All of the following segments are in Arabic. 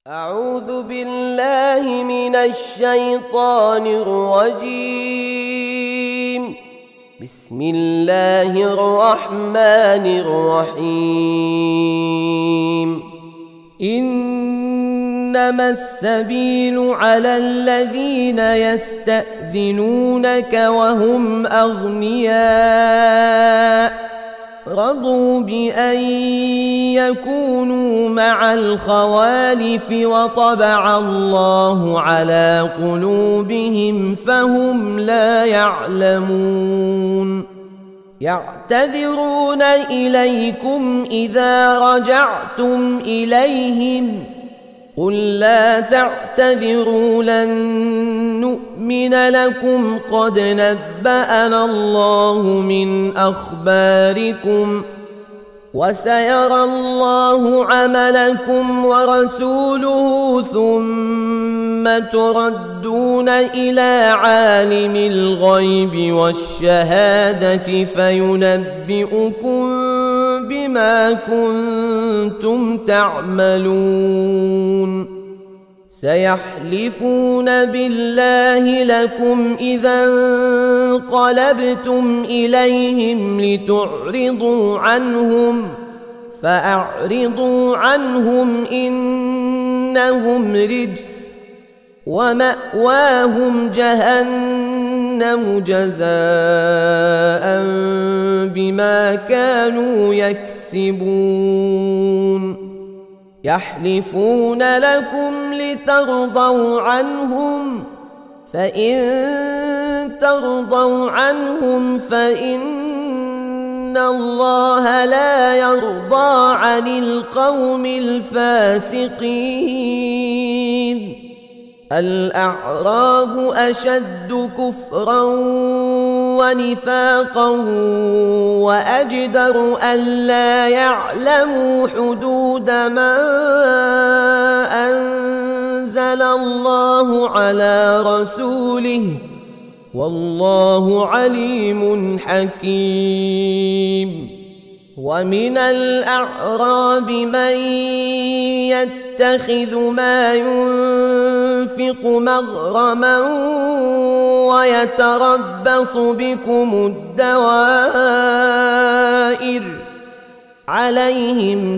أعوذ بالله من الشيطان الرجيم. بسم الله الرحمن الرحيم. إنما السبيل على الذين يستأذنونك وهم أغنياء رضوا بأن يكونوا مع الخوالف وطبع الله على قلوبهم فهم لا يعلمون. يعتذرون إليكم إذا رجعتم إليهم قل لا تعتذروا لن نؤمن لكم قد نبأنا الله من أخباركم وسيرى الله عملكم ورسوله ثم تردون إلى عالم الغيب والشهادة فينبئكم بما كنتم تعملون. سيحلفون بالله لكم إذا انقلبتم إليهم لتعرضوا عنهم فأعرضوا عنهم إنهم رجس ومأواهم جهنم جزاء بما كانوا يكسبون. يحلفون لكم لترضوا عنهم فإن ترضوا عنهم فإن الله لا يرضى عن القوم الفاسقين. الأعراب أشد كفرا ونفاقا وأجدر ألا يعلموا حدود ما أنزل الله على رسوله والله عليم حكيم. ومن الأعراب من يتخذ ما ينفق مغرما ويتربص بكم الدوائر عليهم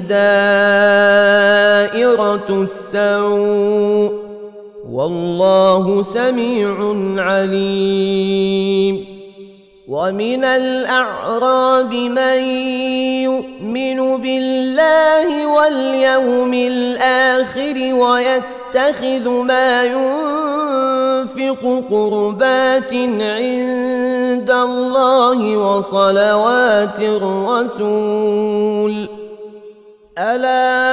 دائرة السوء والله سميع عليم. ومن الأعراب من يؤمن بالله واليوم الآخر ويتخذ ما ينفق قربات عند الله وصلوات الرسول ألا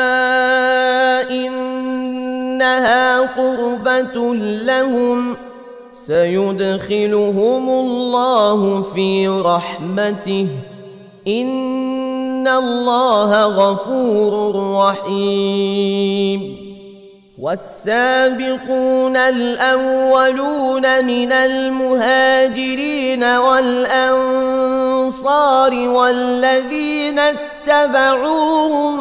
إنها قربة لهم سيدخلهم الله في رحمته إن الله غفور رحيم. والسابقون الأولون من المهاجرين والأنصار والذين اتبعوهم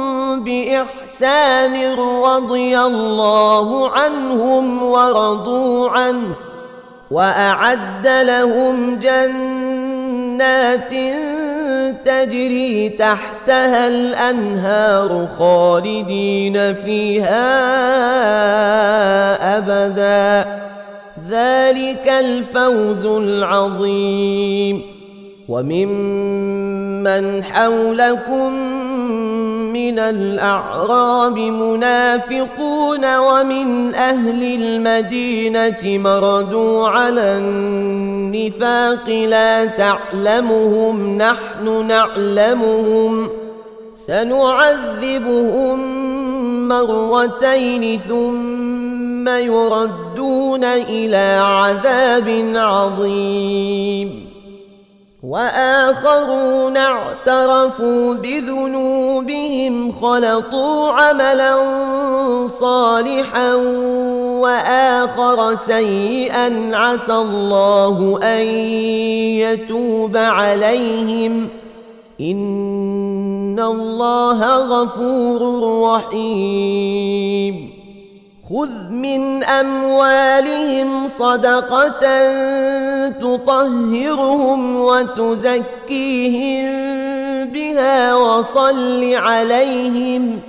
بإحسان رضي الله عنهم ورضوا عنه وأعد لهم جنات تجري تحتها الأنهار خالدين فيها أبدا ذلك الفوز العظيم. وممن حولكم من الأعراب منافقون ومن أهل المدينة مردوا على النفاق لا تعلمهم نحن نعلمهم سنعذبهم مرتين ثم يردون إلى عذاب عظيم. وآخرون اعترفوا بذنوبهم خلطوا عملا صالحا وآخر سيئا عسى الله أن يتوب عليهم إن الله غفور رحيم. خذ من أموالهم صدقة تطهرهم وتزكيهم بها وصل عليهم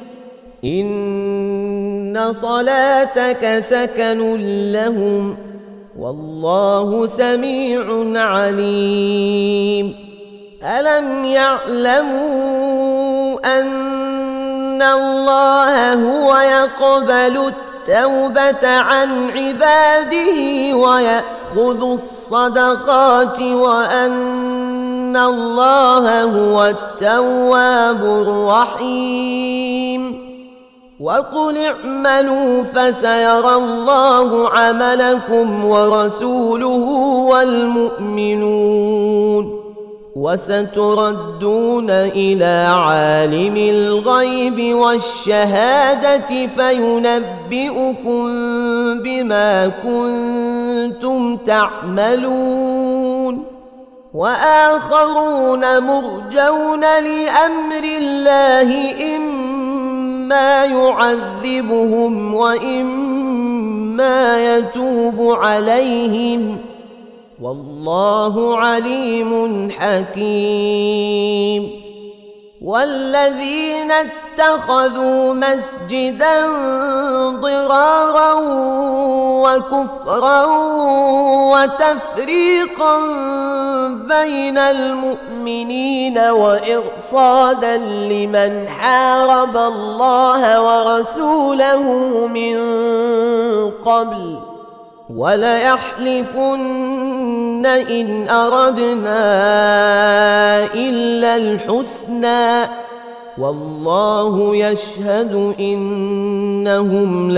إن صلاتك سكن لهم والله سميع عليم ألم يعلموا أن الله هو يقبل التوبة عن عباده ويأخذ الصدقات وأن الله هو التواب الرحيم وقل اعملوا فسيرى الله عملكم ورسوله والمؤمنون وستردون إلى عالم الغيب والشهادة فينبئكم بما كنتم تعملون وآخرون مرجون لأمر الله إما يعذبهم وإما يتوب عليهم والله عليم حكيم والذين اتخذوا مسجدا ضرارا وكفرا وتفريقا بين المؤمنين وإرصادا لمن حارب الله ورسوله من قبل وليحلفن إن أردنا إلا الحسنى والله يشهد إنهم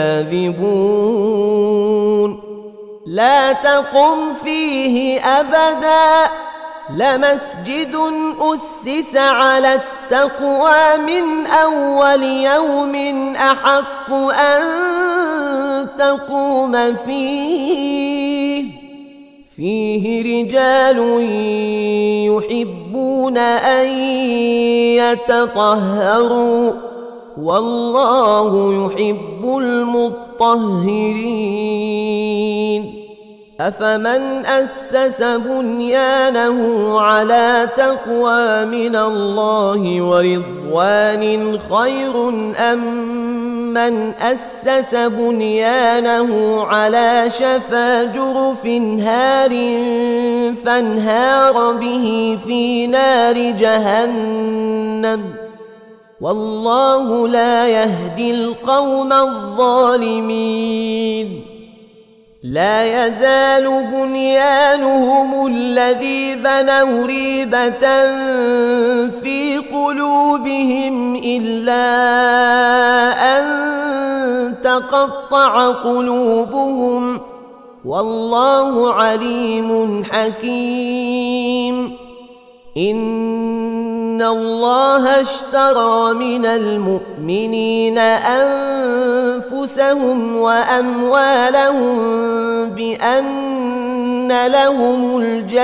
لكاذبون لا تقم فيه أبدا لمسجد أسس على التقوى من أول يوم أحق أن تقوم فيه رجال يحبون أن يتطهروا والله يحب المطهرين أفمن أسس بنيانه على تقوى من الله ورضوان خير أم من أسس بنيانه على شفا جرف هار فانهار به في نار جهنم والله لا يهدي القوم الظالمين لا يزال بنيانهم الذي بنوا ريبة في قلوبهم إلا أن تقطع قلوبهم والله عليم حكيم إن الله اشترى من المؤمنين أنفسهم وأموالهم بأن لهم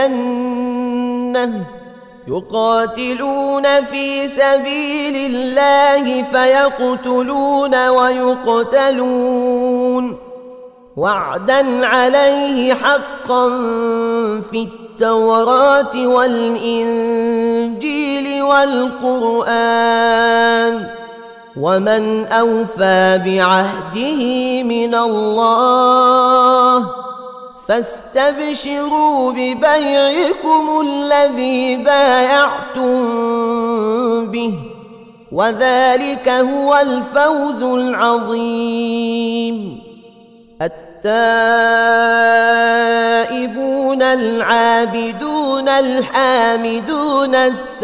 الجنة يقاتلون في سبيل الله فيقتلون ويقتلون وعدا عليه حقا في التوراة والإنجيل والقرآن ومن أوفى بعهده من الله فاستبشروا ببيعكم الذي بايعتم به وذلك هو الفوز العظيم التائبون العابدون الحامدون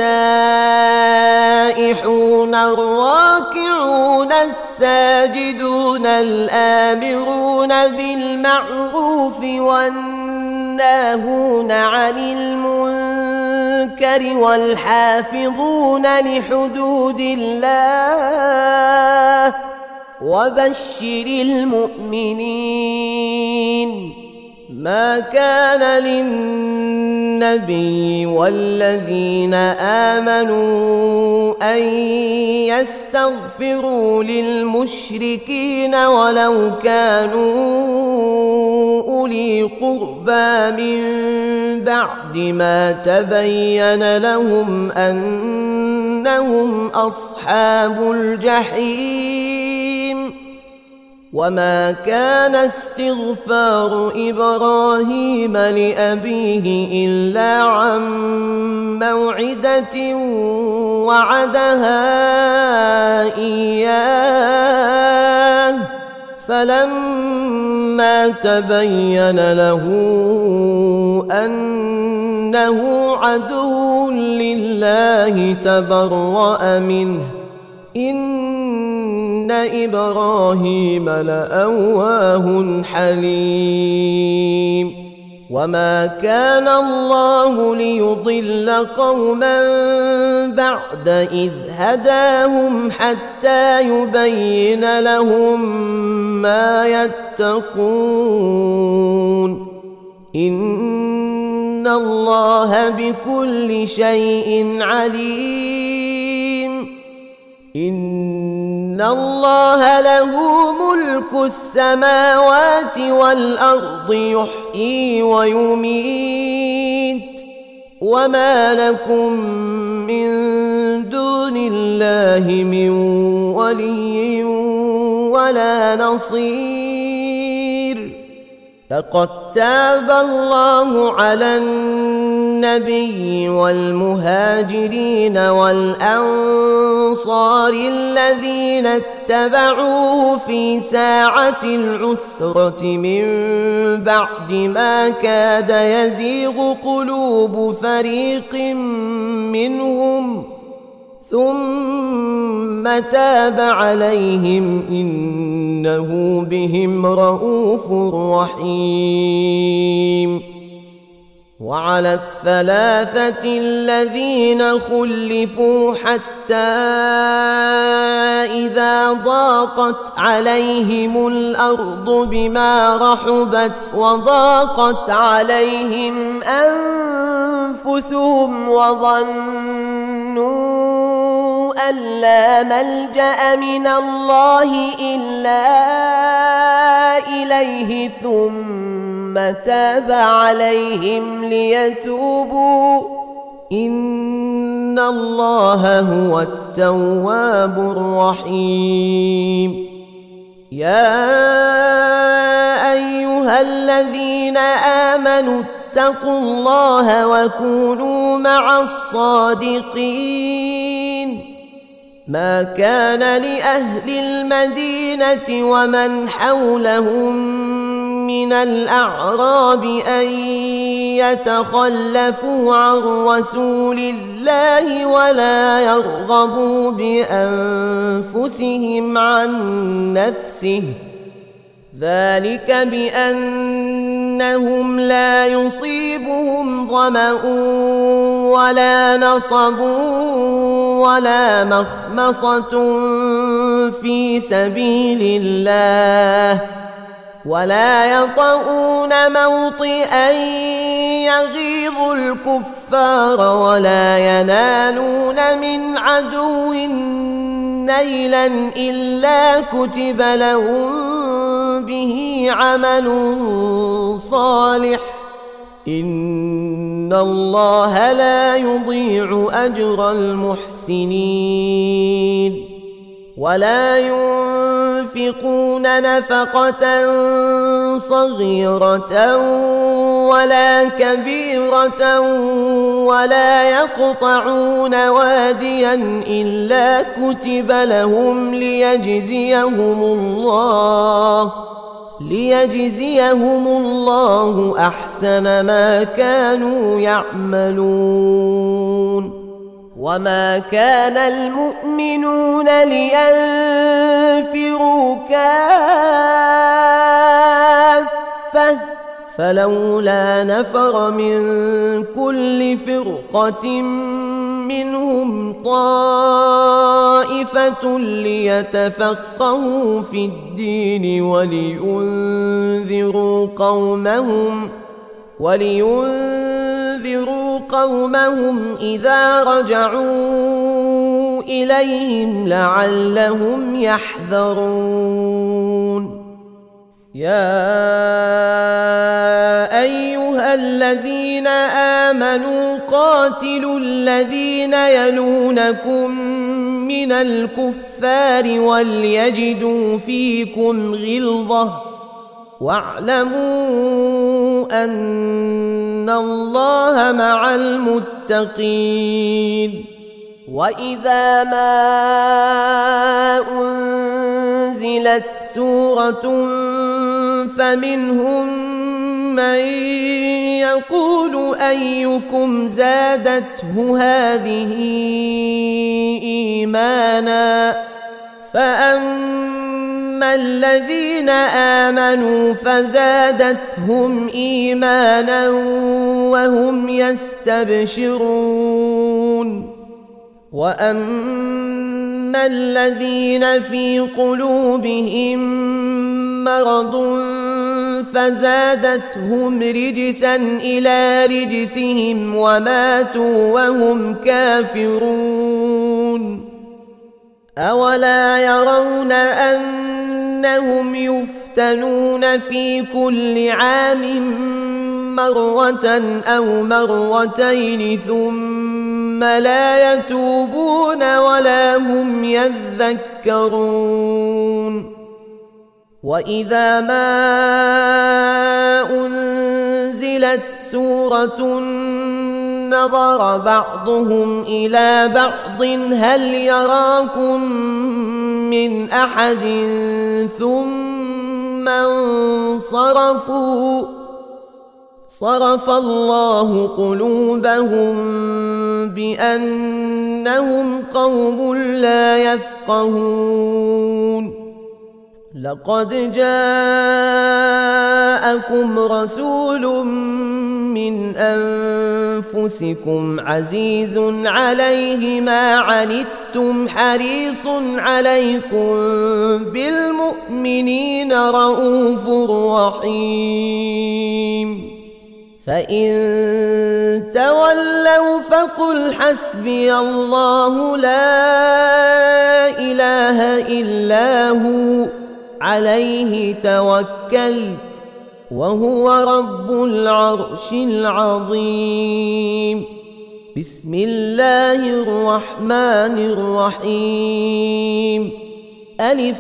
السائحون الراكعون الساجدون الآمرون بالمعروف والناهون عن المنكر والحافظون لحدود الله وبشر المؤمنين ما كان للنبي النبي والذين آمنوا أن يستغفروا للمشركين ولو كانوا أولي قربى من بعد ما تبين لهم أنهم أصحاب الجحيم. وما كان استغفار إبراهيم لأبيه إلا عن موعدة وعدها إياه فلما تبين له أنه عدو لله تبرأ منه إن إبراهيم لأواه حليم. وما كان الله ليضل قوما بعد إذ هداهم حتى يبين لهم ما يتقون إن الله بكل شيء عليم. إن الله له ملك السماوات والأرض يحيي ويميت وما لكم من دون الله من ولي ولا نصير. لقد تاب الله على النبي والمهاجرين والأنصار الذين اتبعوه في ساعة العسرة من بعد ما كاد يزيغ قلوب فريق منهم ثم تاب عليهم إنه بهم رءوف رحيم. وعلى الثلاثة الذين خلفوا حتى إذا ضاقت عليهم الأرض بما رحبت وضاقت عليهم أنفسهم وظنوا أن لا ملجأ من الله إلا إليه ثم تاب عليهم ليتوبوا إن الله هو التواب الرحيم. يا أيها الذين آمنوا اتقوا الله وكونوا مع الصادقين. ما كان لأهل المدينة ومن حولهم من الأعراب أن يتخلفوا عن رسول الله ولا يرغبوا بأنفسهم عن نفسه ذلك بأنهم لا يصيبهم ظمأ ولا نصب ولا مخمصة في سبيل الله ولا يطؤون موطئا يغيظ الكفار ولا ينالون من عدو نيلا إلا كتب لهم به عمل صالح إن الله لا يضيع أجر المحسنين. ولا ينفقون نفقة صغيرة ولا كبيرة ولا يقطعون واديا إلا كتب لهم ليجزيهم الله أحسن ما كانوا يعملون. وما كان المؤمنون لينفروا كافة فلولا نفر من كل فرقة منهم طائفة ليتفقهوا في الدين ولينذروا لينذروا قومهم إذا رجعوا إليهم لعلهم يحذرون يا أيها الذين آمنوا قاتلوا الذين يلونكم من الكفار وليجدوا فيكم غلظة واعلموا أن الله مع المتقين وإذا ما أنزلت سورة فمنهم من يقول أيكم زادته هذه إيمانا فأما الذين آمنوا فزادتهم إيمانا وهم يستبشرون وأما الذين في قلوبهم مرض فزادتهم رجسا إلى رجسهم وماتوا وهم كافرون أولا يرون أنهم يفتنون في كل عام مرة أو مرتين ثم لا يتوبون ولا هم يذكرون وإذا ما أنزلت سورة نظر بعضهم إلى بعض هل يراكم من أحد ثم انصرفوا صرف الله قلوبهم بأنهم قوم لا يفقهون لقد جاءكم رسول من أنفسكم عزيز عليه ما عنتم حريص عليكم بالمؤمنين رؤوف رحيم فإن تولوا فقل حسبي الله لا إله إلا هو عليه توكلت وهو رب العرش العظيم بسم الله الرحمن الرحيم ألف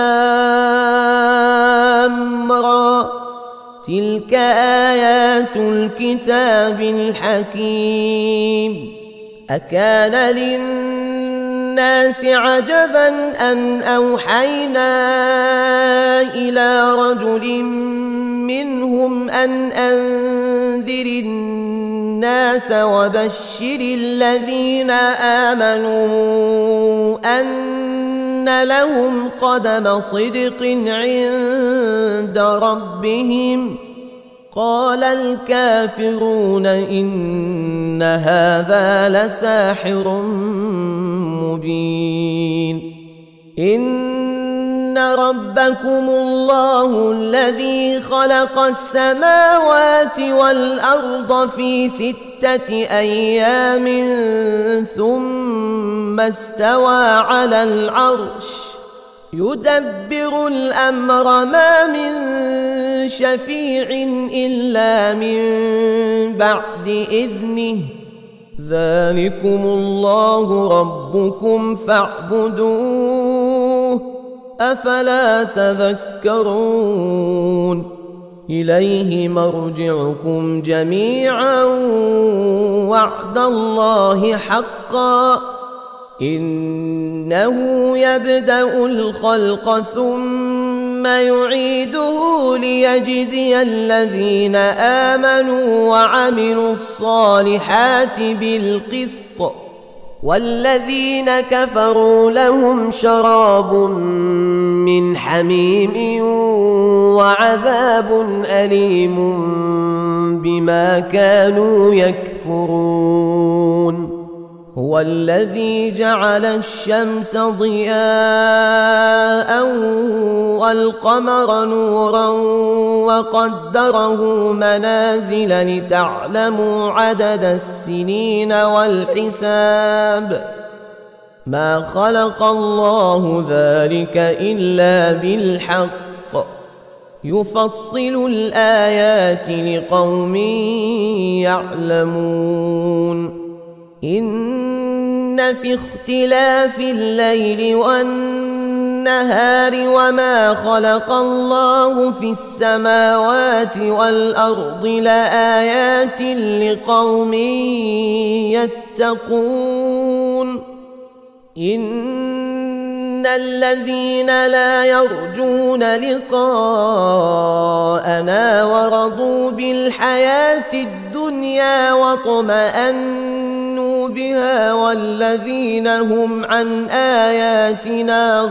لام را تلك آيات الكتاب الحكيم أكان للناس عجبا أن أوحينا إلى رجل منهم أن أنذر الناس وبشر الذين آمنوا أن لهم قدم صدق عند ربهم قال الكافرون إن هذا لساحر مبين إن ربكم الله الذي خلق السماوات والأرض في 6 أيام ثم استوى على العرش يدبر الأمر ما من شفيع إلا من بعد إذنه ذلكم الله ربكم فاعبدوه أفلا تذكرون إليه مرجعكم جميعا وعد الله حقا إنه يبدأ الخلق ثم يعيده ليجزي الذين آمنوا وعملوا الصالحات بالقسط والذين كفروا لهم شراب من حميم وعذاب أليم بما كانوا يكفرون هو الذي جعل الشمس ضياء والقمر نورا وقدره منازل لتعلموا عدد السنين والحساب ما خلق الله ذلك إلا بالحق يفصل الآيات لقوم يعلمون إن في اختلاف الليل والنهار وما خلق الله في السماوات والأرض لآيات لقوم يتقون إن الذين لا يرجون لقاءنا ورضوا بالحياة الدنيا واطمأنوا بها والذين هم عن آياتنا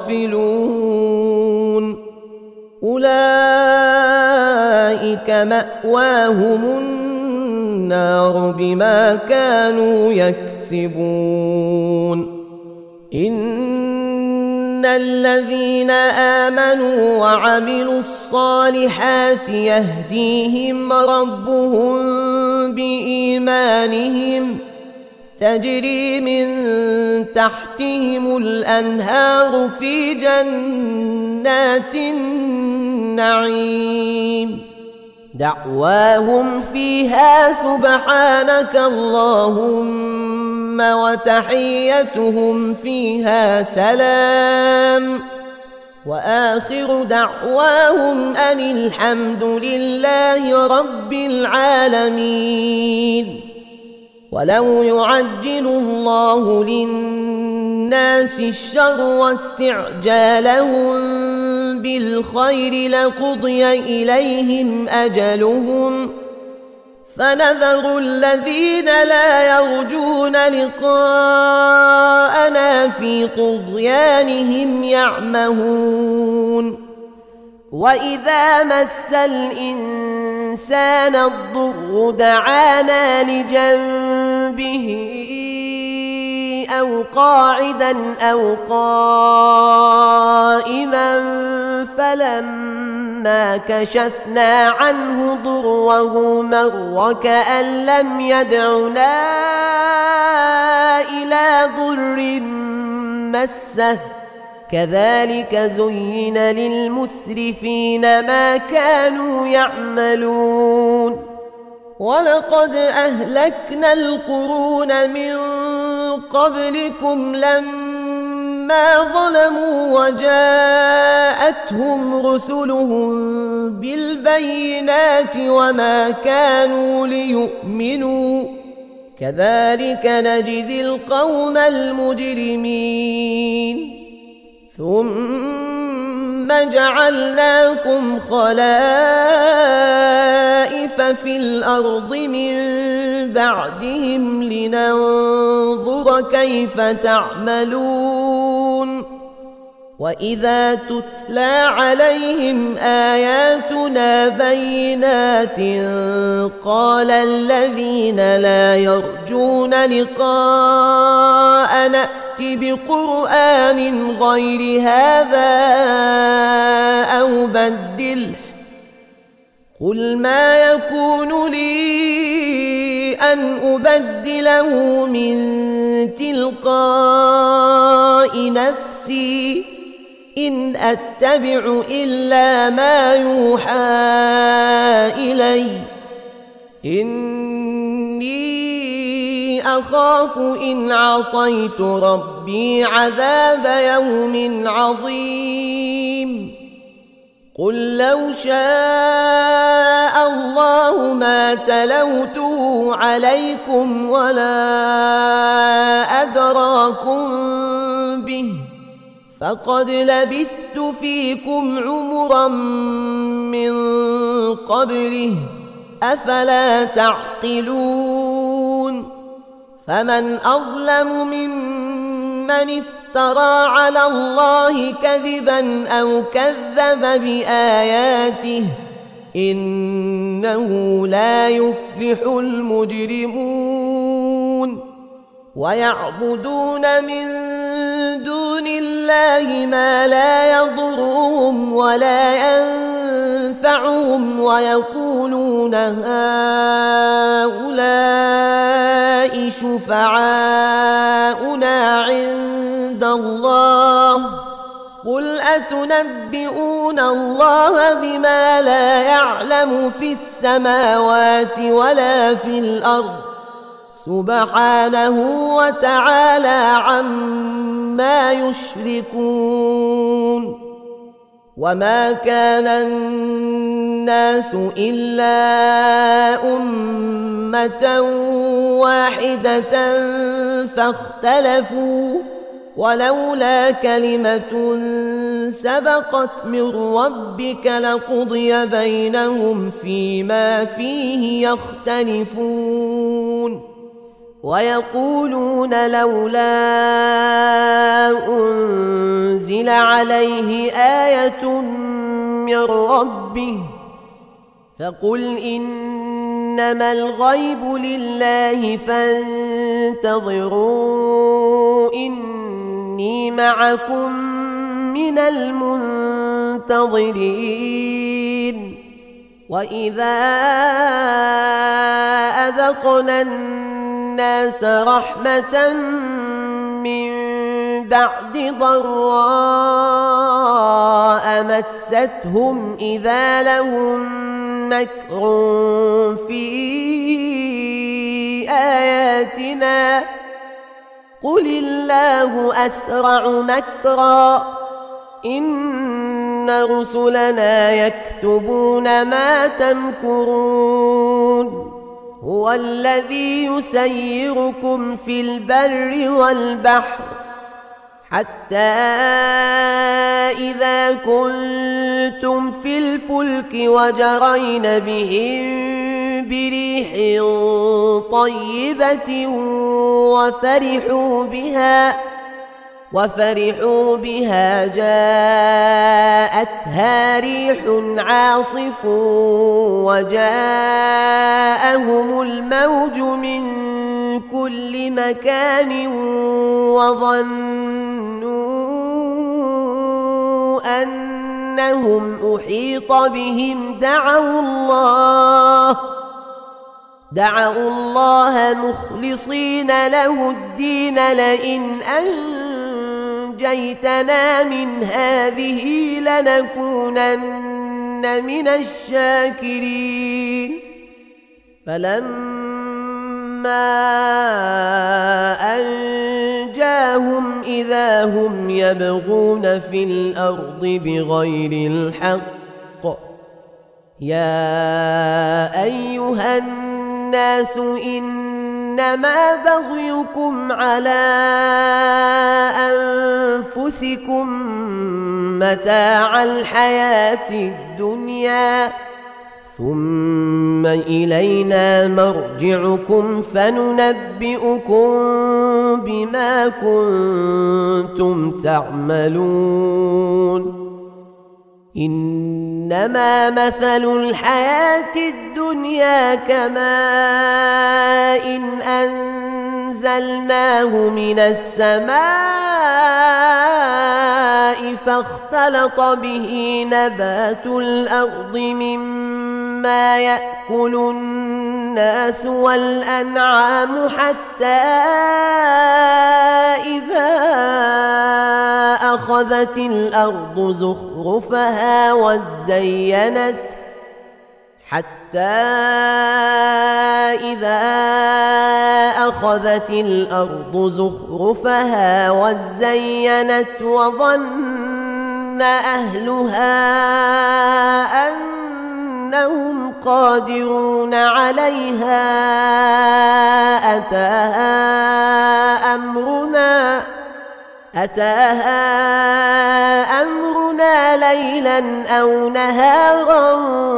غافلون أولئك مأواهم النار بما كانوا يكسبون إن الذين آمنوا وعملوا الصالحات يهديهم ربهم بإيمانهم تجري من تحتهم الأنهار في جنات النعيم دعواهم فيها سبحانك اللهم وتحيتهم فيها سلام وآخر دعواهم أن الحمد لله رب العالمين ولو يعجل الله للناس الشر واستعجالهم بالخير لقضي إليهم أجلهم فنذر الذين لا يرجون لقاءنا في طغيانهم يعمهون وإذا مس الإنسان الضر دعانا لجنبه أو قاعدا أو قائما فلما كشفنا عنه ضره مر كأن لم يدعنا إلى ضر مسه كذلك زين للمسرفين ما كانوا يعملون ولقد أهلكنا القرون من قبلكم لما ظلموا وجاءتهم رسلهم بالبينات وما كانوا ليؤمنوا كذلك نجزي القوم المجرمين ثم جعلناكم خلائف في الأرض من بعدهم لننظر كيف تعملون وإذا تتلى عليهم آياتنا بينات قال الذين لا يرجون لقاءنا ائت بقرآن غير هذا أو بدله قل ما يكون لي أن أبدله من تلقاء نفسي إن أتبع إلا ما يوحى إلي إني أخاف إن عصيت ربي عذاب يوم عظيم قل لو شاء الله ما تلوته عليكم ولا أدراكم به فقد لبثت فيكم عمرا من قبله أفلا تعقلون فمن أظلم ممن افترى على الله كذبا أو كذب بآياته إنه لا يفلح المجرمون ويعبدون من دون الله ما لا يضرهم ولا ينفعهم ويقولون هؤلاء شفعاؤنا عند الله قل أتنبئون الله بما لا يعلم في السماوات ولا في الأرض سبحانه وتعالى عما يشركون وما كان الناس إلا أمة واحدة فاختلفوا ولولا كلمة سبقت من ربك لقضي بينهم فيما فيه يختلفون ويقولون لولا أنزل عليه آية من ربه فقل إنما الغيب لله فانتظروا إني معكم من المنتظرين وإذا أذقنا الناس رحمة من بعد ضراء مستهم إذا لهم مكر في آياتنا قل الله أسرع مكرا إن رسلنا يكتبون ما تمكرون هو الذي يسيركم في البر والبحر حتى إذا كنتم في الفلك وجرين بهم بريح طيبة وفرحوا بها جاءتها ريح عاصف وجاءهم الموج من كل مكان وظنوا أنهم أحيط بهم دعوا الله مخلصين له الدين لئن أنجيتنا من هذه لنكونن من الشاكرين فلما أنجاهم إذا هم يبغون في الأرض بغير الحق يا أيها الناس إنما بغيكم على أنفسكم متاع الحياة الدنيا ثم إلينا مرجعكم فننبئكم بما كنتم تعملون إنما مثل الحياة الدنيا كماء إن أنزلناه من السماء فاختلط به نبات الأرض مما يأكل الناس والأنعام حتى إذا أخذت الأرض زخرفها وزينت وظن أهلها أنهم قادرون عليها أتاها أمرنا ليلا أو نهارا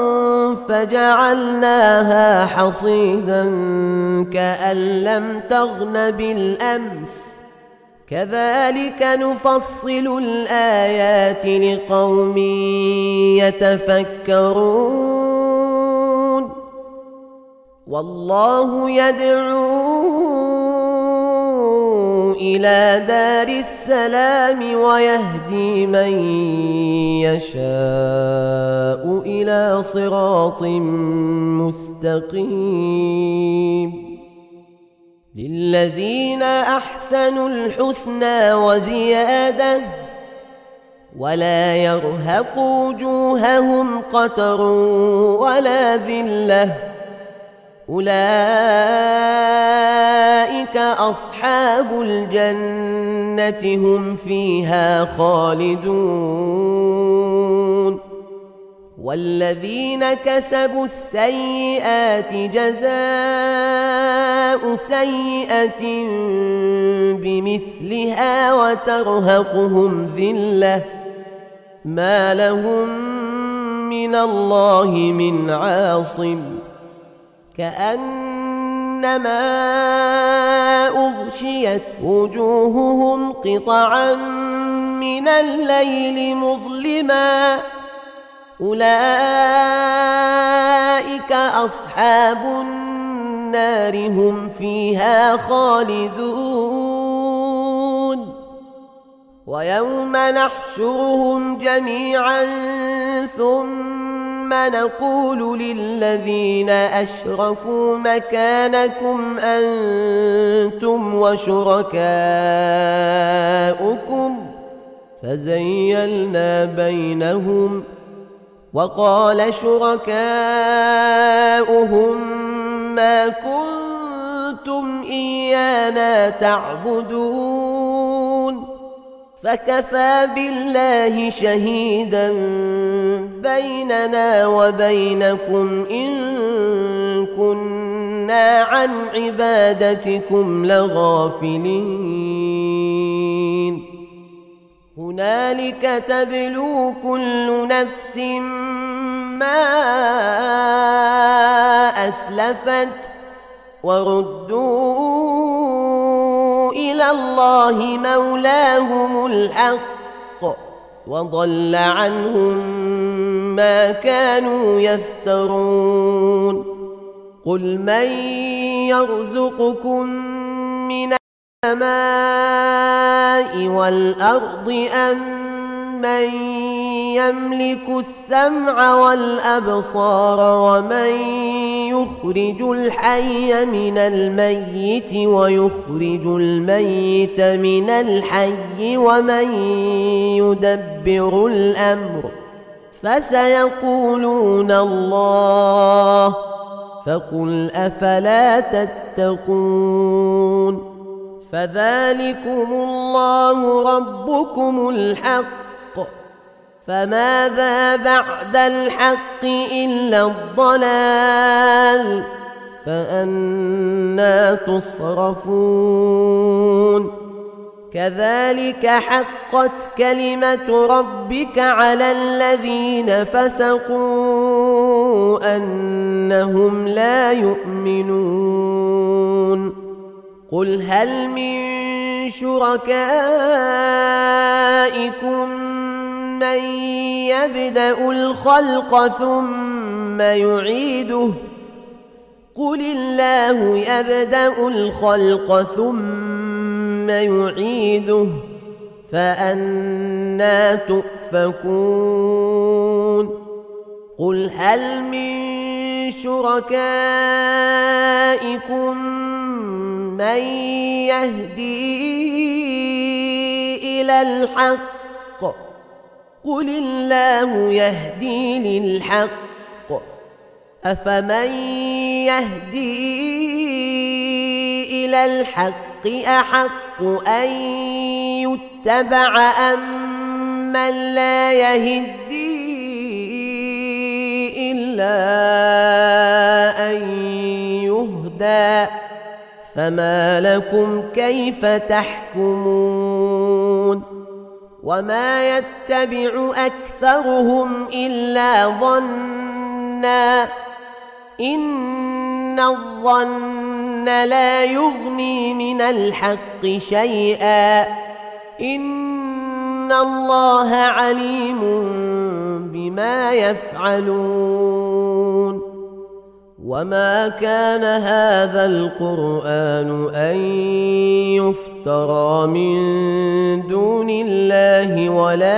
فجعلناها حصيدا كأن لم تغن بالأمس كذلك نفصل الآيات لقوم يتفكرون والله يدعو إلى دار السلام ويهدي من يشاء إلى صراط مستقيم للذين أحسنوا الحسنى وزيادة ولا يرهق وجوههم قتر ولا ذلة أولئك أصحاب الجنة هم فيها خالدون والذين كسبوا السيئات جزاء سيئة بمثلها وترهقهم ذلة ما لهم من الله من عاصم كأنما أغشيت وجوههم قطعا من الليل مظلما أولئك أصحاب النار هم فيها خالدون ويوم نحشرهم جميعا ثم نقول للذين أشركوا مكانكم أنتم وشركاؤكم فزيلنا بينهم وقال شركاؤهم ما كنتم إيانا تعبدون فكفى بالله شهيدا بيننا وبينكم إن كنا عن عبادتكم لغافلين هنالك تبلو كل نفس ما أسلفت وردوا إلى الله مولاهم الحق وضل عنهم ما كانوا يفترون قل من يرزقكم من السماء والأرض أم من يملك السمع والأبصار ومن يخرج الحي من الميت ويخرج الميت من الحي ومن يدبر الأمر فسيقولون الله فقل أفلا تتقون فذلكم الله ربكم الحق فماذا بعد الحق إلا الضلال فأنى تصرفون كذلك حقت كلمة ربك على الذين فسقوا أنهم لا يؤمنون قل هل من شركائكم من يبدأ الخلق ثم يعيده قل الله يبدأ الخلق ثم يعيده فأنى تؤفكون قل هل من شركائكم من يهدي إلى الحق قل الله يهدي للحق أفمن يهدي إلى الحق أحق أن يتبع أم من لا يهدي إلا أن يهدى فما لكم كيف تحكمون وما يتبع أكثرهم إلا ظنا إن الظن لا يغني من الحق شيئا إن الله عليم بما يفعلون وما كان هذا القرآن أن يفترى من دون الله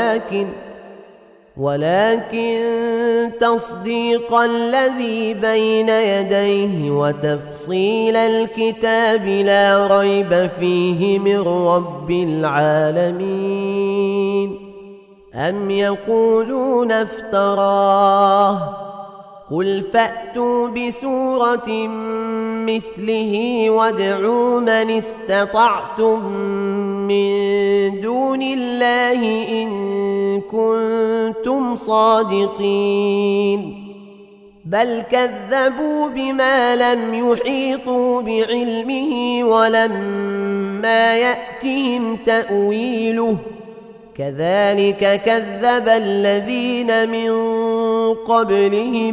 ولكن تصديق الذي بين يديه وتفصيل الكتاب لا ريب فيه من رب العالمين. أم يقولون افتراه قل فأتوا بسورة مثله وادعوا من استطعتم من دون الله إن كنتم صادقين بل كذبوا بما لم يحيطوا بعلمه ولما يأتهم تأويله كذلك كذب الذين من قبلهم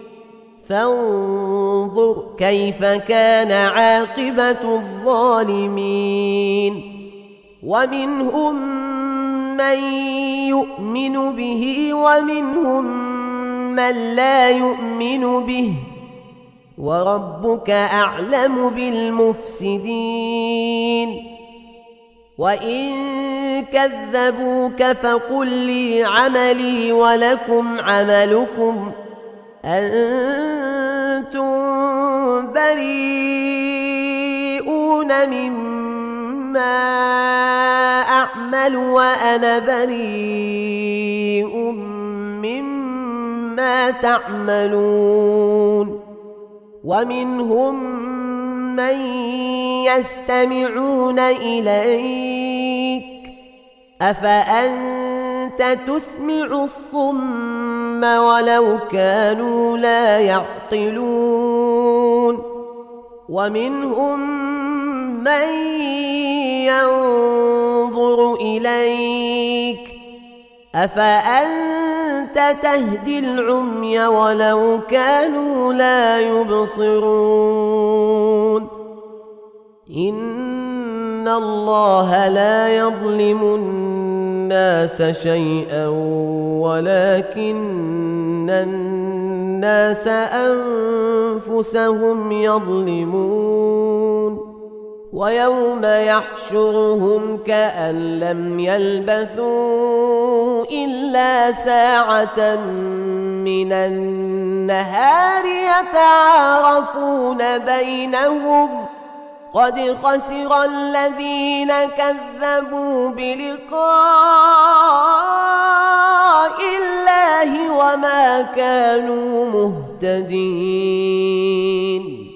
فانظر كيف كان عاقبة الظالمين. ومنهم من يؤمن به ومنهم من لا يؤمن به وربك أعلم بالمفسدين. وإن كذبوك فقل لي عملي ولكم عملكم أنتم بريئون مما أعمل وأنا بريء مما تعملون. ومنهم من يستمعون إليك أفأنت تسمع الصم ولو كانوا لا يعقلون. ومنهم من ينظر إليك أفأنت تهدي العمي ولو كانوا لا يبصرون. إن الله لا يظلم الناس شيئا ولكن الناس أنفسهم يظلمون. ويوم يحشرهم كأن لم يلبثوا إلا ساعة من النهار يتعارفون بينهم قد خسر الذين كذبوا بلقاء الله وما كانوا مهتدين.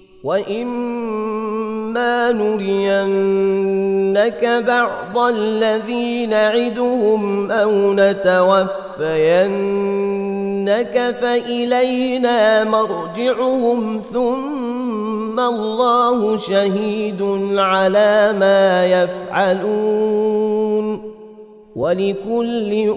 وإما نرينك بعض الذي نعدهم أو نتوفينك فإلينا مرجعهم ثم الله شهيد على ما يفعلون ولكل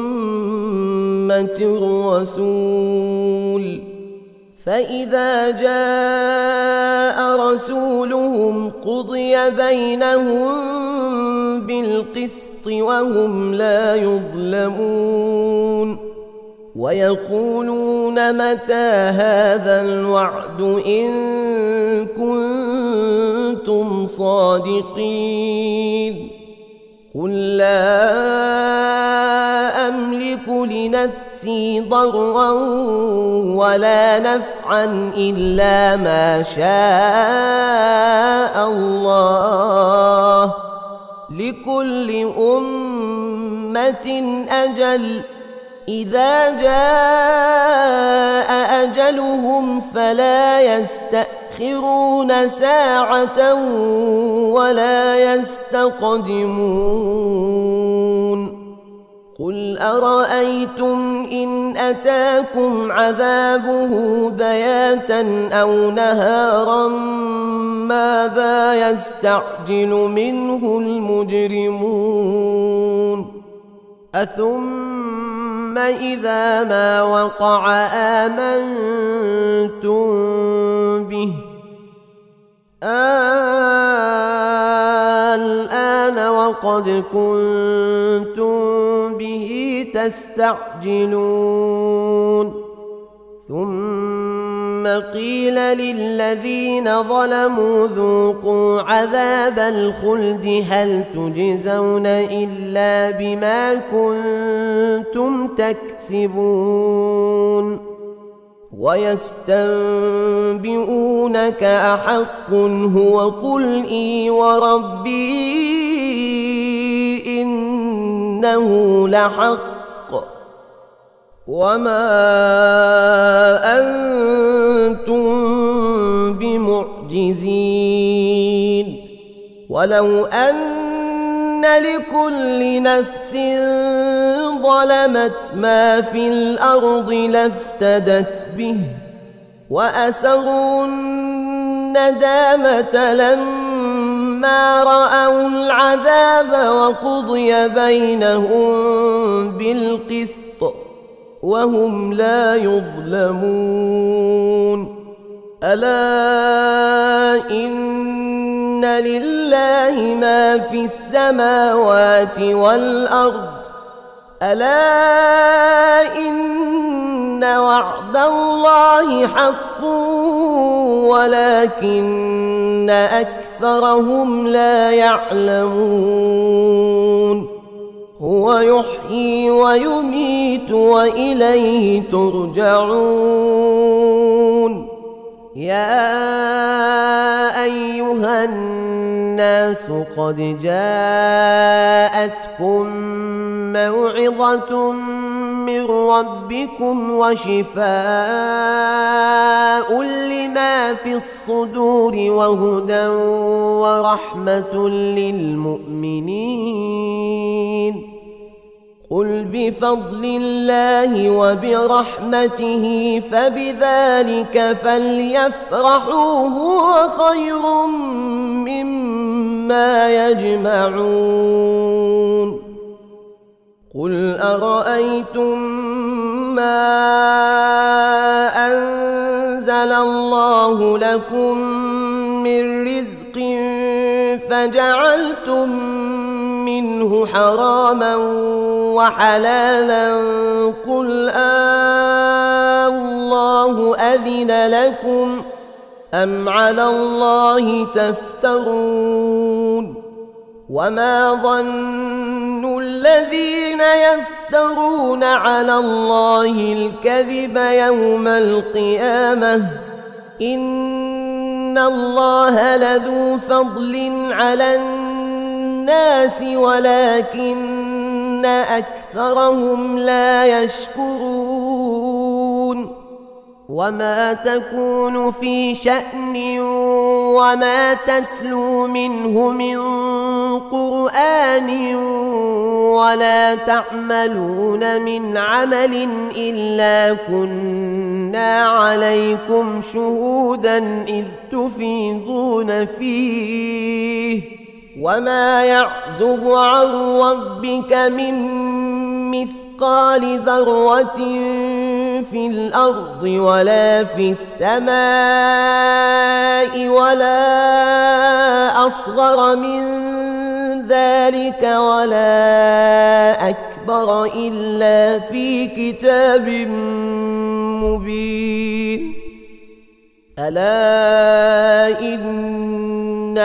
أمة رسول فإذا جاء رسولهم قضي بينهم بالقسط وهم لا يظلمون. ويقولون متى هذا الوعد إن كنتم صادقين قل لا أملك لنفسي ضرا ولا نفعا إلا ما شاء الله لكل أمة أجل إذا جاء أجلهم فلا يستأخرون ساعة ولا يستقدمون. قل أرأيتم إن أتاكم عذابه بياتا أو نهارا ماذا يستعجل منه المجرمون أثم إذا ما وقع آمنتم به الآن وقد كنتم به تستعجلون ثم قيل للذين ظلموا ذوقوا عذاب الخلد هل تجزون إلا بما كنتم تكسبون ويستنبئونك أحق هو قل إي وربي إنه لحق وما أنتم بمعجزين ولو أن لكل نفس ظلمت ما في الأرض لافتدت به وأسروا الندامة لما رأوا العذاب وقضي بينهم بالقسط وهم لا يظلمون ألا إن لله ما في السماوات والأرض ألا إن وعد الله حق ولكن أكثرهم لا يعلمون هو يحيي ويميت وإليه ترجعون يا أيها الناس قد جاءتكم موعظة من ربكم وشفاء لما في الصدور وهدى ورحمة للمؤمنين قل بفضل الله وبرحمته فبذلك فليفرحوا هو خير مما يجمعون قل أرأيتم ما أنزل الله لكم من رزق فجعلتم منه حراما وحلالا قل الله أذن لكم أم على الله تفترون وما ظن الذين يفترون على الله الكذب يوم القيامة إن الله لذو فضل على الناس ولكن أكثرهم لا يشكرون وما تكون في شأن وما تتلو منه من قرآن ولا تعملون من عمل إلا كنا عليكم شهودا إذ تفيضون فيه وما يعزب عن ربك من مثقال ذرة في الأرض ولا في السماء ولا أصغر من ذلك ولا أكبر إلا في كتاب مبين ألا إن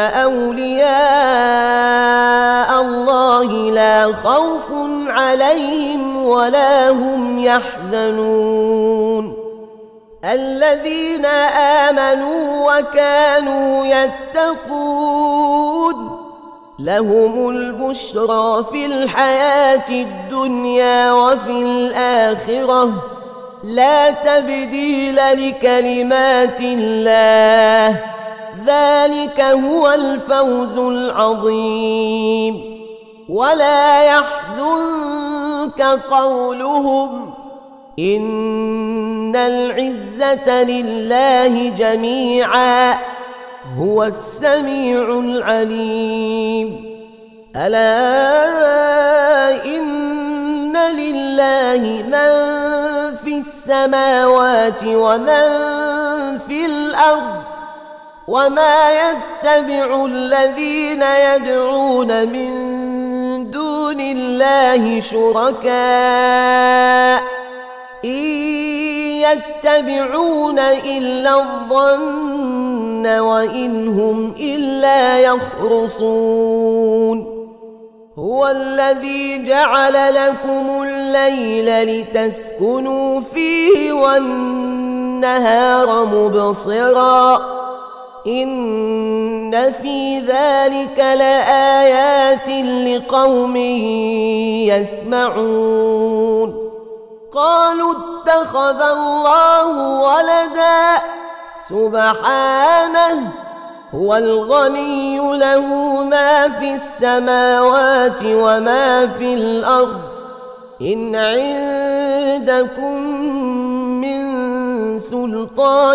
أولياء الله لا خوف عليهم ولا هم يحزنون الذين آمنوا وكانوا يتقون لهم البشرى في الحياة الدنيا وفي الآخرة لا تبديل لكلمات الله ذلك هو الفوز العظيم ولا يحزنك قولهم إن العزة لله جميعا هو السميع العليم ألا إن لله من في السماوات ومن في الأرض وما يتبع الذين يدعون من دون الله شركاء إن يتبعون إلا الظن وإن هم إلا يخرصون هو الذي جعل لكم الليل لتسكنوا فيه والنهار مبصرا إن في ذلك لآيات لقوم يسمعون قالوا اتخذ الله ولدا سبحانه هو الغني له ما في السماوات وما في الأرض إن عندكم من سلطان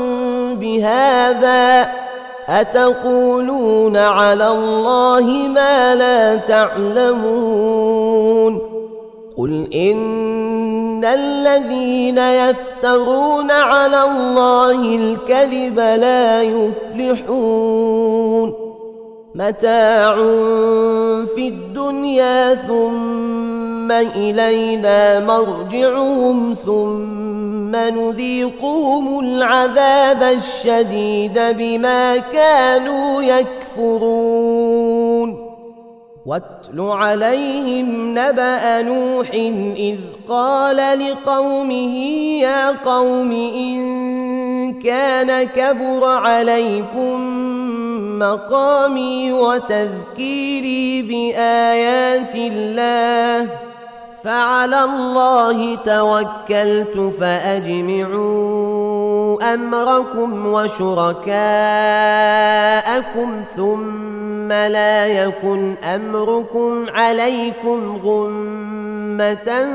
بهذا أتقولون على الله ما لا تعلمون قل إن الذين يفترون على الله الكذب لا يفلحون متاع في الدنيا ثم إلينا مرجعهم ثم نذيقهم العذاب الشديد بما كانوا يكفرون واتل عليهم نبأ نوح إذ قال لقومه يا قوم إن كان كبر عليكم مقامي وتذكيري بآيات الله فعلى الله توكلت فأجمعوا أمركم وشركاءكم ثم لا يكن أمركم عليكم غمة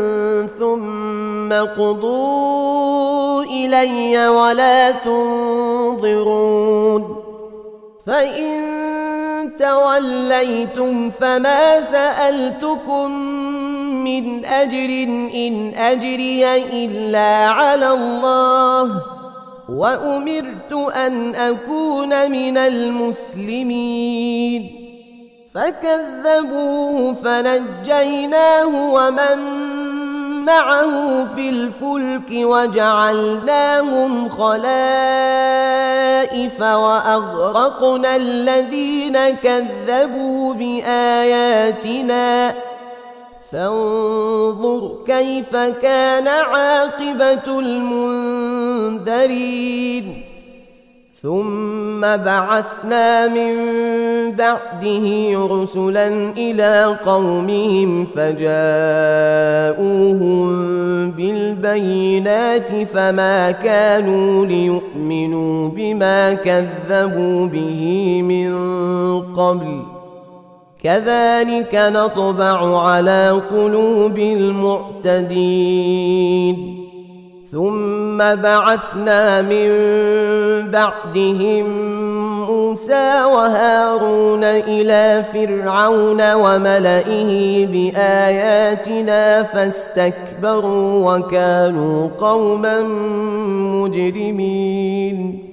ثم قضوا إلي ولا تنظرون فإن توليتم فما سألتكم من أجر إن أجري إلا على الله وأمرت أن أكون من المسلمين فكذبوه فنجيناه ومن معه في الفلك وجعلناهم خلائف وأغرقنا الذين كذبوا بآياتنا فانظر كيف كان عاقبة المنذرين ثم بعثنا من بعده رسلا إلى قومهم فجاءوهم بالبينات فما كانوا ليؤمنوا بما كذبوا به من قبل كذلك نطبع على قلوب المعتدين ثم بعثنا من بعدهم موسى وهارون إلى فرعون وملئه بآياتنا فاستكبروا وكانوا قوما مجرمين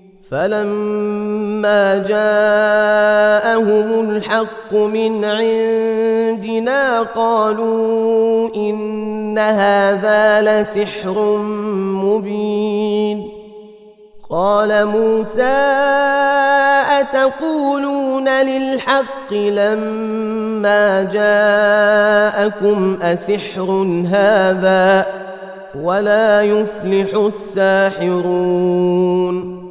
فلما جاءهم الحق من عندنا قالوا إن هذا لسحر مبين قال موسى أتقولون للحق لما جاءكم أسحر هذا ولا يفلح الساحرون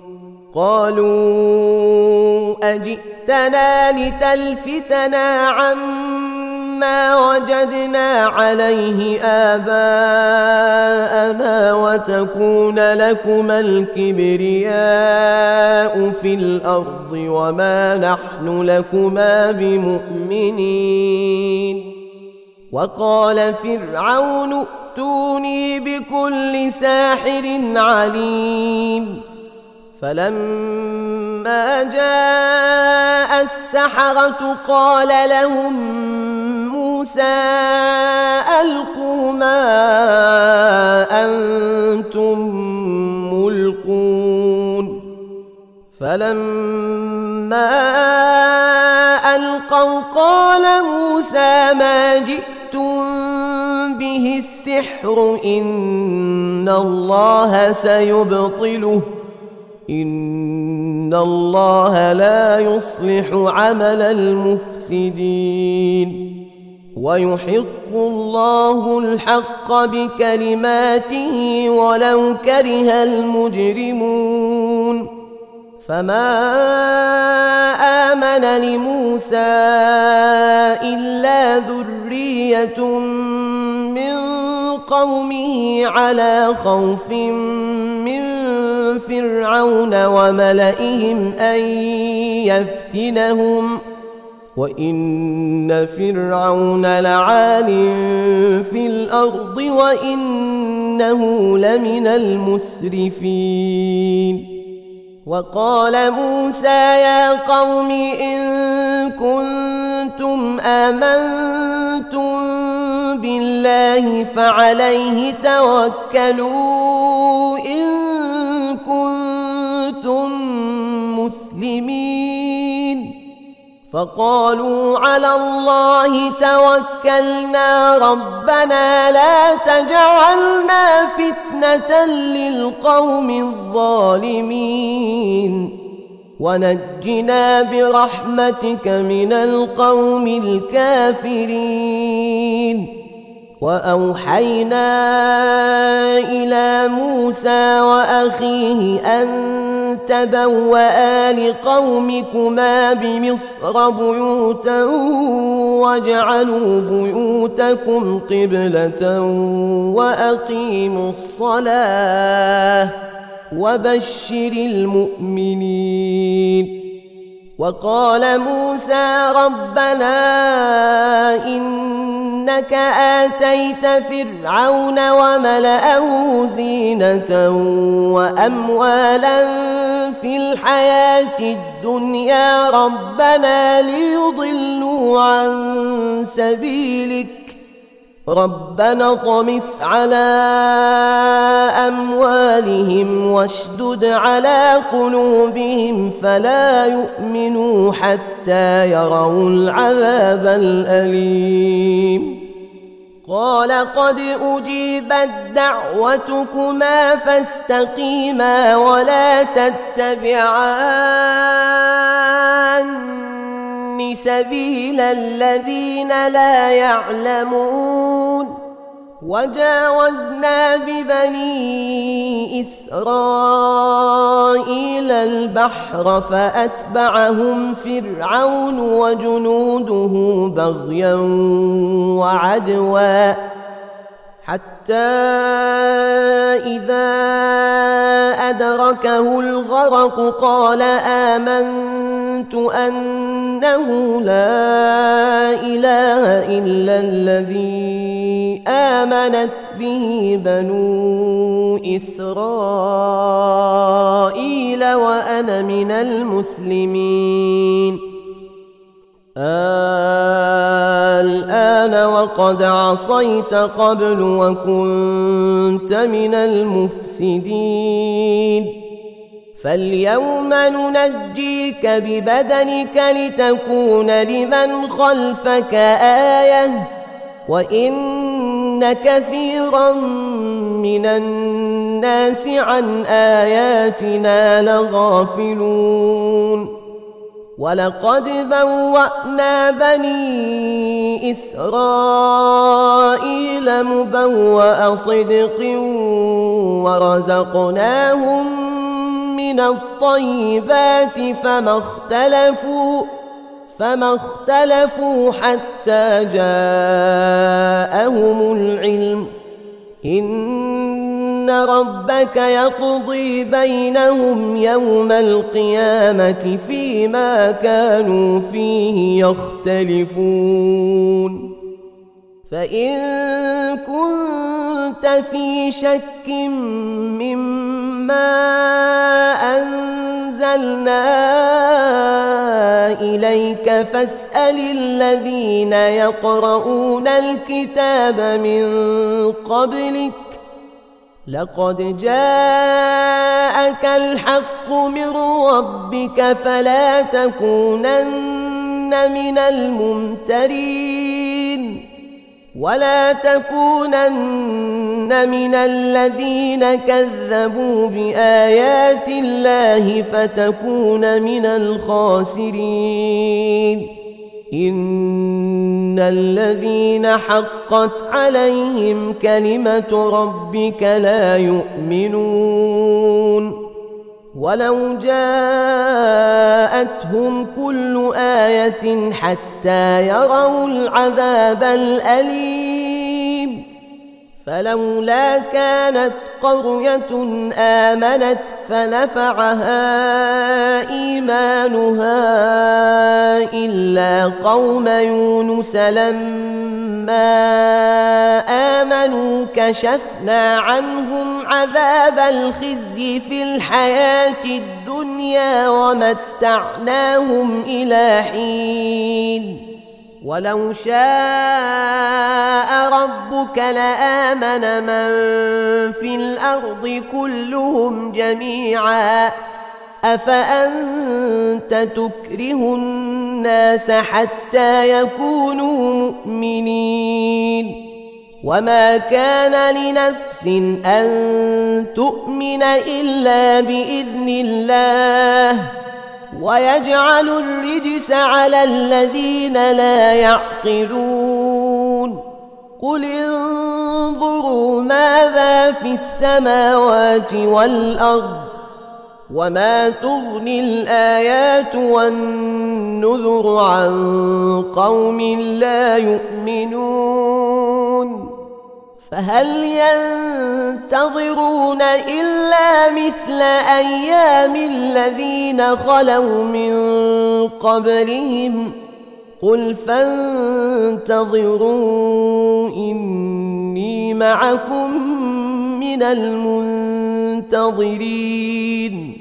قالوا أجئتنا لتلفتنا عما وجدنا عليه آباءنا وتكون لكما الكبرياء في الأرض وما نحن لكما بمؤمنين وقال فرعون ائتوني بكل ساحر عليم فلما جاء السحرة قال لهم موسى ألقوا ما أنتم ملقون فلما ألقوا قال موسى ما جئتم به السحر إن الله سيبطله إن الله لا يصلح عمل المفسدين ويحق الله الحق بكلماته ولو كره المجرمون فما آمن لموسى إلا ذرية من قومه على خوف من فرعون وملئهم أن يفتنهم وإن فرعون لعال في الأرض وإنه لمن المسرفين وقال موسى يا قوم إن كنتم آمنتم بالله فعليه توكلوا إن كنتم مسلمين فقالوا على الله توكلنا ربنا لا تجعلنا فتنة للقوم الظالمين ونجنا برحمتك من القوم الكافرين وأوحينا إلى موسى وأخيه أن تبوأ لقومكما بمصر بيوتا واجعلوا بيوتكم قبلة وأقيموا الصلاة وبشر المؤمنين وقال موسى ربنا إنك آتيت فرعون وملأه زينة وأموالا في الحياة الدنيا ربنا ليضلوا عن سبيلك ربنا طمس على أموالهم واشدد على قلوبهم فلا يؤمنوا حتى يروا العذاب الأليم قال قد أجيبت دعوتكما فاستقيما ولا تتبعان سبيل الذين لا يعلمون وجاوزنا ببني إسرائيل البحر فأتبعهم فرعون وجنوده بغيا وعدوا حتى إذا أدركه الغرق قال آمنت أنه لا إله إلا الذي آمنت به بنو إسرائيل وأنا من المسلمين الآن وقد عصيت قبل وكنت من المفسدين فاليوم ننجيك ببدنك لتكون لمن خلفك آية وإن كثيرا من الناس عن آياتنا لغافلون ولقد بوأنا بني إسرائيل مبوأ صدق ورزقناهم من الطيبات فما اختلفوا حتى جاءهم العلم إن ربك يقضي بينهم يوم القيامة فيما كانوا فيه يختلفون فإن كنت في شك مما أنزلنا إليك فاسأل الذين يقرؤون الكتاب من قبلك لقد جاءك الحق من ربك فلا تكونن من الممترين ولا تكونن من الذين كذبوا بآيات الله فتكون من الخاسرين إن الذين حقت عليهم كلمة ربك لا يؤمنون ولو جاءتهم كل آية حتى يروا العذاب الأليم فلولا كانت قرية آمنت فنفعها إيمانها إلا قوم يونس لما آمنوا كشفنا عنهم عذاب الخزي في الحياة الدنيا ومتعناهم إلى حين ولو شاء ربك لآمن من في الأرض كلهم جميعا أفأنت تكره الناس حتى يكونوا مؤمنين وما كان لنفس أن تؤمن إلا بإذن الله ويجعل الرجس على الذين لا يعقلون قل انظروا ماذا في السماوات والأرض وما تغني الآيات والنذر عن قوم لا يؤمنون فهل ينتظرون إلا مثل أيام الذين خلوا من قبلهم قل فانتظروا إني معكم من المنتظرين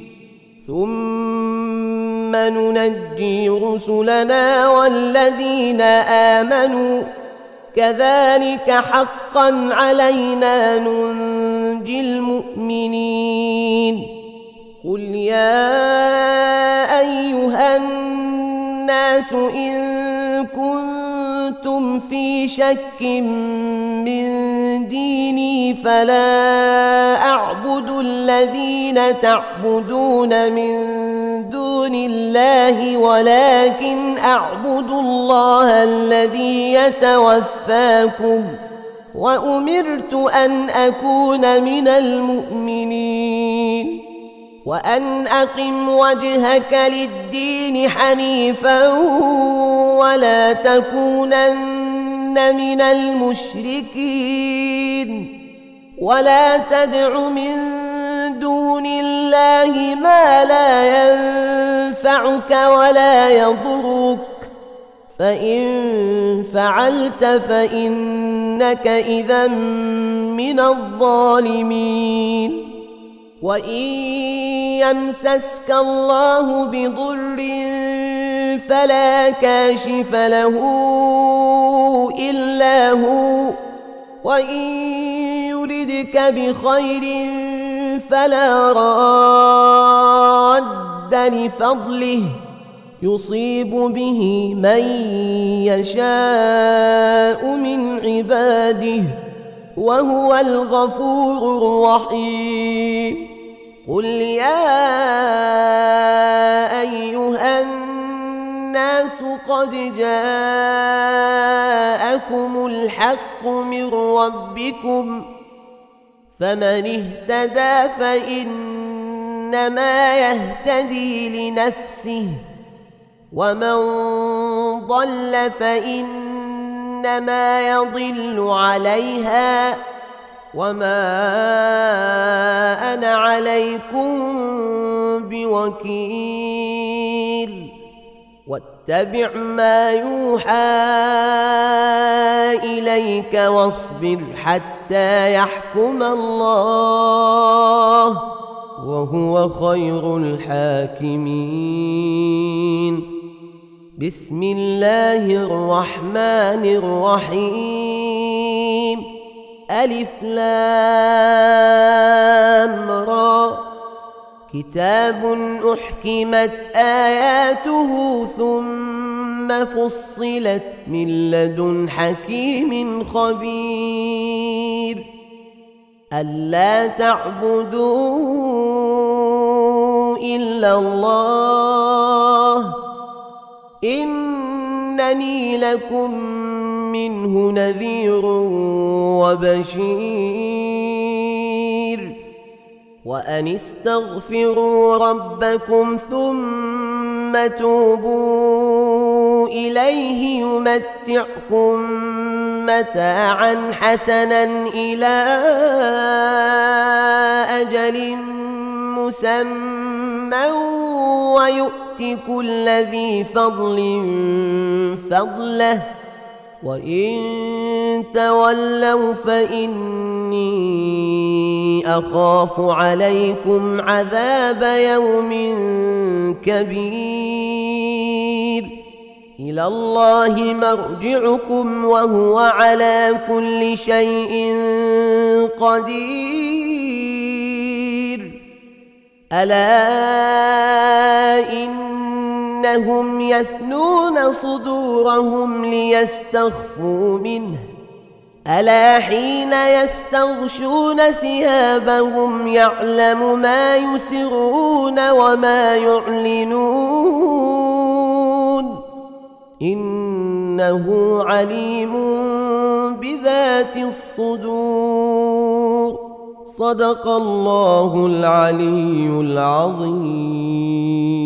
ثم ننجي رسلنا والذين آمنوا كذلك حقا علينا ننجي المؤمنين قل يا أيها الناس إن كنتم في شك من ديني فلا أعبد الذين تعبدون من دون الله ولكن أعبد الله الذي يتوفاكم وأمرت أن أكون من المؤمنين وأن أقم وجهك للدين حنيفا ولا تكونن من المشركين ولا تدع من دون الله ما لا ينفعك ولا يضرك فإن فعلت فإنك إذا من الظالمين وإن يمسسك الله بضر فلا كاشف له إلا هو وإن يردك بخير فلا راد لفضله يصيب به من يشاء من عباده وهو الغفور الرحيم قل يا أيها الناس قد جاءكم الحق من ربكم فمن اهتدى فإنما يهتدي لنفسه ومن ضل فإنما يضل عليها وما أنا عليكم بوكيل واتبع ما يوحى إليك واصبر حتى يحكم الله وهو خير الحاكمين بسم الله الرحمن الرحيم ألف لام را كتاب أحكمت آياته ثم فصلت من لدن حكيم خبير ألا تعبدوا إلا الله إنني لكم منه نذير وبشير وأن استغفروا ربكم ثم توبوا إليه يمتعكم متاعا حسنا إلى أجل مسمى ويؤت كل ذي فضل فضله وإن تولوا فإني أخاف عليكم عذاب يوم كبير إلى الله مرجعكم وهو على كل شيء قدير ألا إنهم يثنون صدورهم ليستخفوا منه ألا حين يستغشون ثيابهم يعلم ما يسرون وما يعلنون إنه عليم بذات الصدور صدق الله العلي العظيم.